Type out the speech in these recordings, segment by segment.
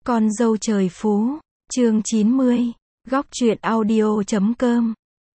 Con dâu trời phú, chương 90, góc truyện audio.com.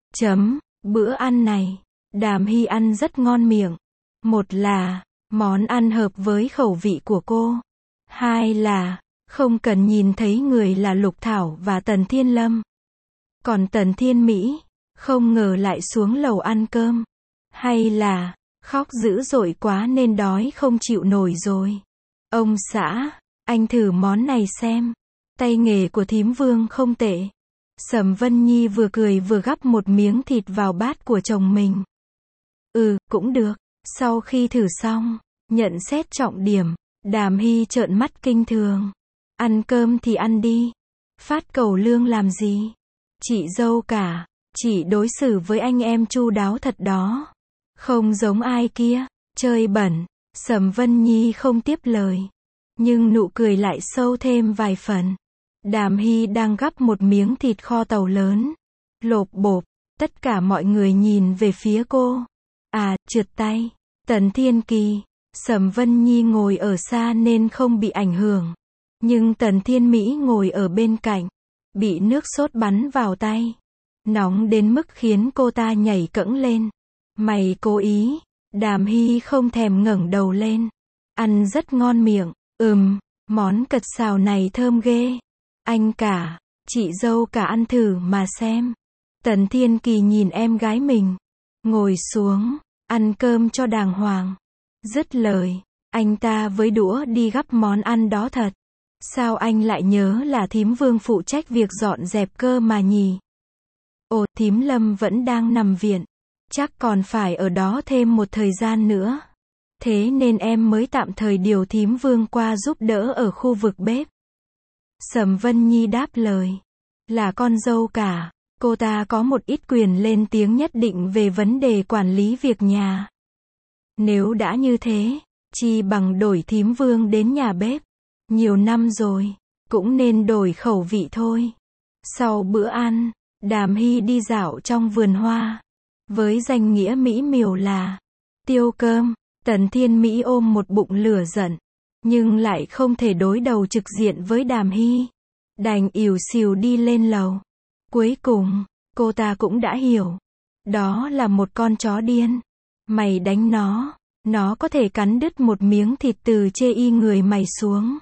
Bữa ăn này, Đàm Hy ăn rất ngon miệng. Một là, món ăn hợp với khẩu vị của cô. Hai là, không cần nhìn thấy người là Lục Thảo và Tần Thiên Lâm. Còn Tần Thiên Mỹ, không ngờ lại xuống lầu ăn cơm. Hay là, khóc dữ dội quá nên đói không chịu nổi rồi. Ông xã, anh thử món này xem. Tay nghề của thím Vương không tệ. Sầm Vân Nhi vừa cười vừa gắp một miếng thịt vào bát của chồng mình. Cũng được. Sau khi thử xong, nhận xét trọng điểm, Đàm Hy trợn mắt kinh thường. Ăn cơm thì ăn đi. Phát cầu lương làm gì? Chị dâu cả, chị đối xử với anh em chu đáo thật đó. Không giống ai kia, chơi bẩn. Sầm Vân Nhi không tiếp lời. Nhưng nụ cười lại sâu thêm vài phần. Đàm Hy đang gắp một miếng thịt kho tàu lớn. Lộp bộp, tất cả mọi người nhìn về phía cô. Trượt tay. Tần Thiên Kỳ, Sầm Vân Nhi ngồi ở xa nên không bị ảnh hưởng. Nhưng Tần Thiên Mỹ ngồi ở bên cạnh, bị nước sốt bắn vào tay. Nóng đến mức khiến cô ta nhảy cẫng lên. Mày cố ý. Đàm Hy không thèm ngẩng đầu lên. Ăn rất ngon miệng. Món cật xào này thơm ghê. Anh cả, chị dâu cả ăn thử mà xem. Tần Thiên Kỳ nhìn em gái mình. Ngồi xuống, ăn cơm cho đàng hoàng. Dứt lời, anh ta với đũa đi gắp món ăn đó thật. Sao anh lại nhớ là thím Vương phụ trách việc dọn dẹp cơ mà nhỉ? Thím Lâm vẫn đang nằm viện. Chắc còn phải ở đó thêm một thời gian nữa. Thế nên em mới tạm thời điều thím Vương qua giúp đỡ ở khu vực bếp. Sầm Vân Nhi đáp lời. Là con dâu cả, cô ta có một ít quyền lên tiếng nhất định về vấn đề quản lý việc nhà. Nếu đã như thế, chi bằng đổi thím Vương đến nhà bếp. Nhiều năm rồi, cũng nên đổi khẩu vị thôi. Sau bữa ăn, Đàm Hy đi dạo trong vườn hoa. Với danh nghĩa mỹ miều là tiêu cơm, Tần Thiên Mỹ ôm một bụng lửa giận. Nhưng lại không thể đối đầu trực diện với Đàm Hy. Đành ỉu xìu đi lên lầu. Cuối cùng, cô ta cũng đã hiểu. Đó là một con chó điên. Mày đánh nó có thể cắn đứt một miếng thịt từ chê y người mày xuống.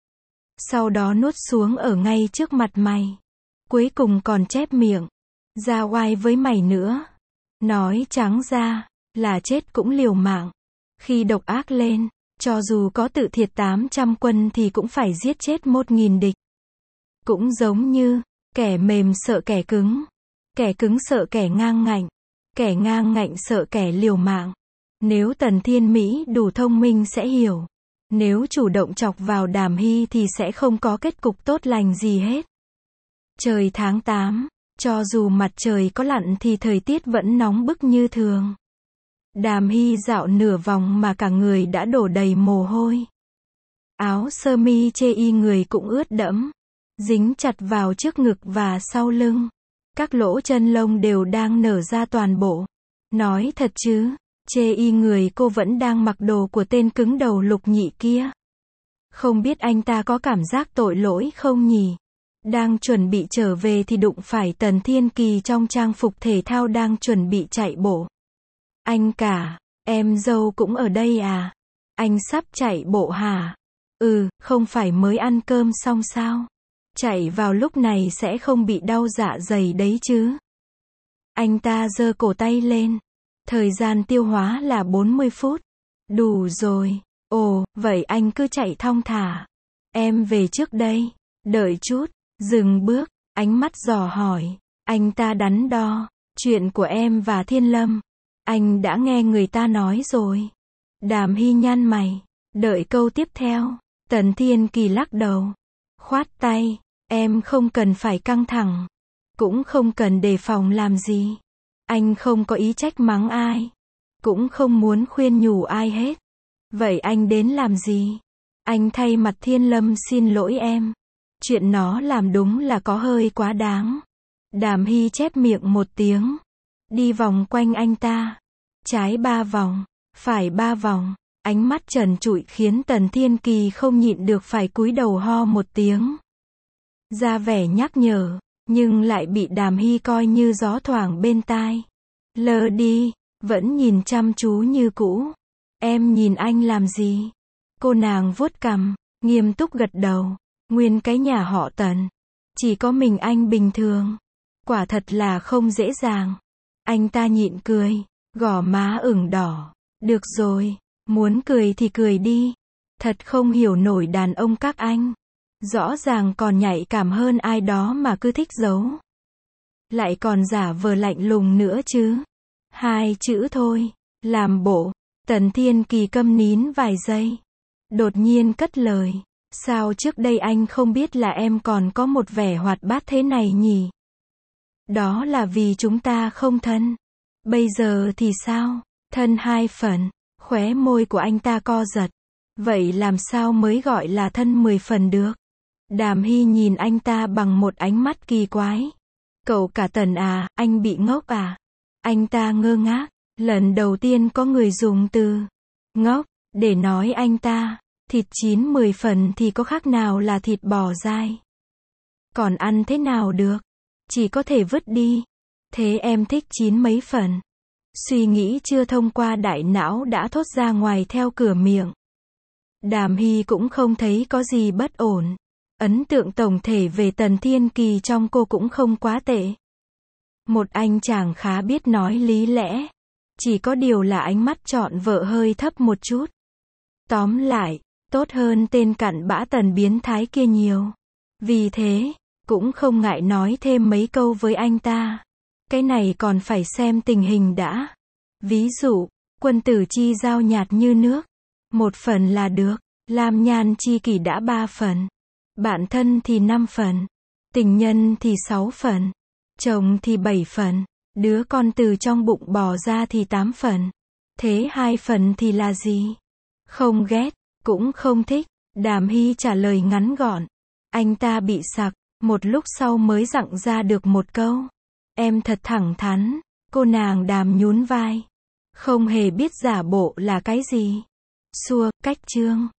Sau đó nuốt xuống ở ngay trước mặt mày. Cuối cùng còn chép miệng ra oai với mày nữa. Nói trắng ra, là chết cũng liều mạng. Khi độc ác lên, cho dù có tự thiệt 800 quân thì cũng phải giết chết 1.000 địch. Cũng giống như, kẻ mềm sợ kẻ cứng sợ kẻ ngang ngạnh sợ kẻ liều mạng. Nếu Tần Thiên Mỹ đủ thông minh sẽ hiểu. Nếu chủ động chọc vào Đàm Hy thì sẽ không có kết cục tốt lành gì hết. Trời tháng 8, cho dù mặt trời có lặn thì thời tiết vẫn nóng bức như thường. Đàm Hy dạo nửa vòng mà cả người đã đổ đầy mồ hôi. Áo sơ mi chê y người cũng ướt đẫm, dính chặt vào trước ngực và sau lưng. Các lỗ chân lông đều đang nở ra toàn bộ. Nói thật chứ, chê y người cô vẫn đang mặc đồ của tên cứng đầu Lục Nhị kia. Không biết anh ta có cảm giác tội lỗi không nhỉ? Đang chuẩn bị trở về thì đụng phải Tần Thiên Kỳ trong trang phục thể thao đang chuẩn bị chạy bộ. Anh cả, em dâu cũng ở đây à? Anh sắp chạy bộ hả? Không phải mới ăn cơm xong sao? Chạy vào lúc này sẽ không bị đau dạ dày đấy chứ? Anh ta giơ cổ tay lên. Thời gian tiêu hóa là 40 phút. Đủ rồi. Vậy anh cứ chạy thong thả. Em về trước đây. Đợi chút. Dừng bước. Ánh mắt dò hỏi. Anh ta đắn đo. Chuyện của em và Thiên Lâm. Anh đã nghe người ta nói rồi. Đàm Hy nhăn mày. Đợi câu tiếp theo. Tần Thiên Kỳ lắc đầu. Khoát tay. Em không cần phải căng thẳng. Cũng không cần đề phòng làm gì. Anh không có ý trách mắng ai. Cũng không muốn khuyên nhủ ai hết. Vậy anh đến làm gì? Anh thay mặt Thiên Lâm xin lỗi em. Chuyện nó làm đúng là có hơi quá đáng. Đàm Hy chép miệng một tiếng. Đi vòng quanh anh ta. Trái 3 vòng, phải 3 vòng. Ánh mắt trần trụi khiến Tần Thiên Kỳ không nhịn được phải cúi đầu ho một tiếng. ra vẻ nhắc nhở, nhưng lại bị Đàm Hy coi như gió thoảng bên tai. Lơ đi, vẫn nhìn chăm chú như cũ. Em nhìn anh làm gì? Cô nàng vuốt cằm, nghiêm túc gật đầu. Nguyên cái nhà họ Tần, chỉ có mình anh bình thường. Quả thật là không dễ dàng. Anh ta nhịn cười, gò má ửng đỏ. Được rồi, muốn cười thì cười đi. Thật không hiểu nổi đàn ông các anh. Rõ ràng còn nhạy cảm hơn ai đó mà cứ thích giấu. Lại còn giả vờ lạnh lùng nữa chứ. 2 chữ thôi, làm bộ. Tần Thiên Kỳ câm nín vài giây. Đột nhiên cất lời. Sao trước đây anh không biết là em còn có một vẻ hoạt bát thế này nhỉ? Đó là vì chúng ta không thân. Bây giờ thì sao? Thân 2 phần. Khóe môi của anh ta co giật. Vậy làm sao mới gọi là thân 10 phần được? Đàm Hy nhìn anh ta bằng một ánh mắt kỳ quái. Cậu cả Tần à, anh bị ngốc à? Anh ta ngơ ngác. Lần đầu tiên có người dùng từ ngốc để nói anh ta. Thịt 9-10 phần thì có khác nào là thịt bò dai. Còn ăn thế nào được? Chỉ có thể vứt đi. Thế em thích 9 mấy phần? Suy nghĩ chưa thông qua đại não đã thốt ra ngoài theo cửa miệng. Đàm Hy cũng không thấy có gì bất ổn. Ấn tượng tổng thể về Tần Thiên Kỳ trong cô cũng không quá tệ. Một anh chàng khá biết nói lý lẽ. Chỉ có điều là ánh mắt chọn vợ hơi thấp một chút. Tóm lại, tốt hơn tên cặn bã Tần biến thái kia nhiều. Vì thế, cũng không ngại nói thêm mấy câu với anh ta. Cái này còn phải xem tình hình đã. Ví dụ, quân tử chi giao nhạt như nước. 1 phần là được. Lam nhan chi kỷ đã 3 phần. Bạn thân thì 5 phần. Tình nhân thì 6 phần. Chồng thì 7 phần. Đứa con từ trong bụng bò ra thì 8 phần. Thế 2 phần thì là gì? Không ghét, cũng không thích. Đàm Hy trả lời ngắn gọn. Anh ta bị sặc, một lúc sau mới dặn ra được một câu. Em thật thẳng thắn. Cô nàng Đàm nhún vai. Không hề biết giả bộ là cái gì. Xua, cách chương.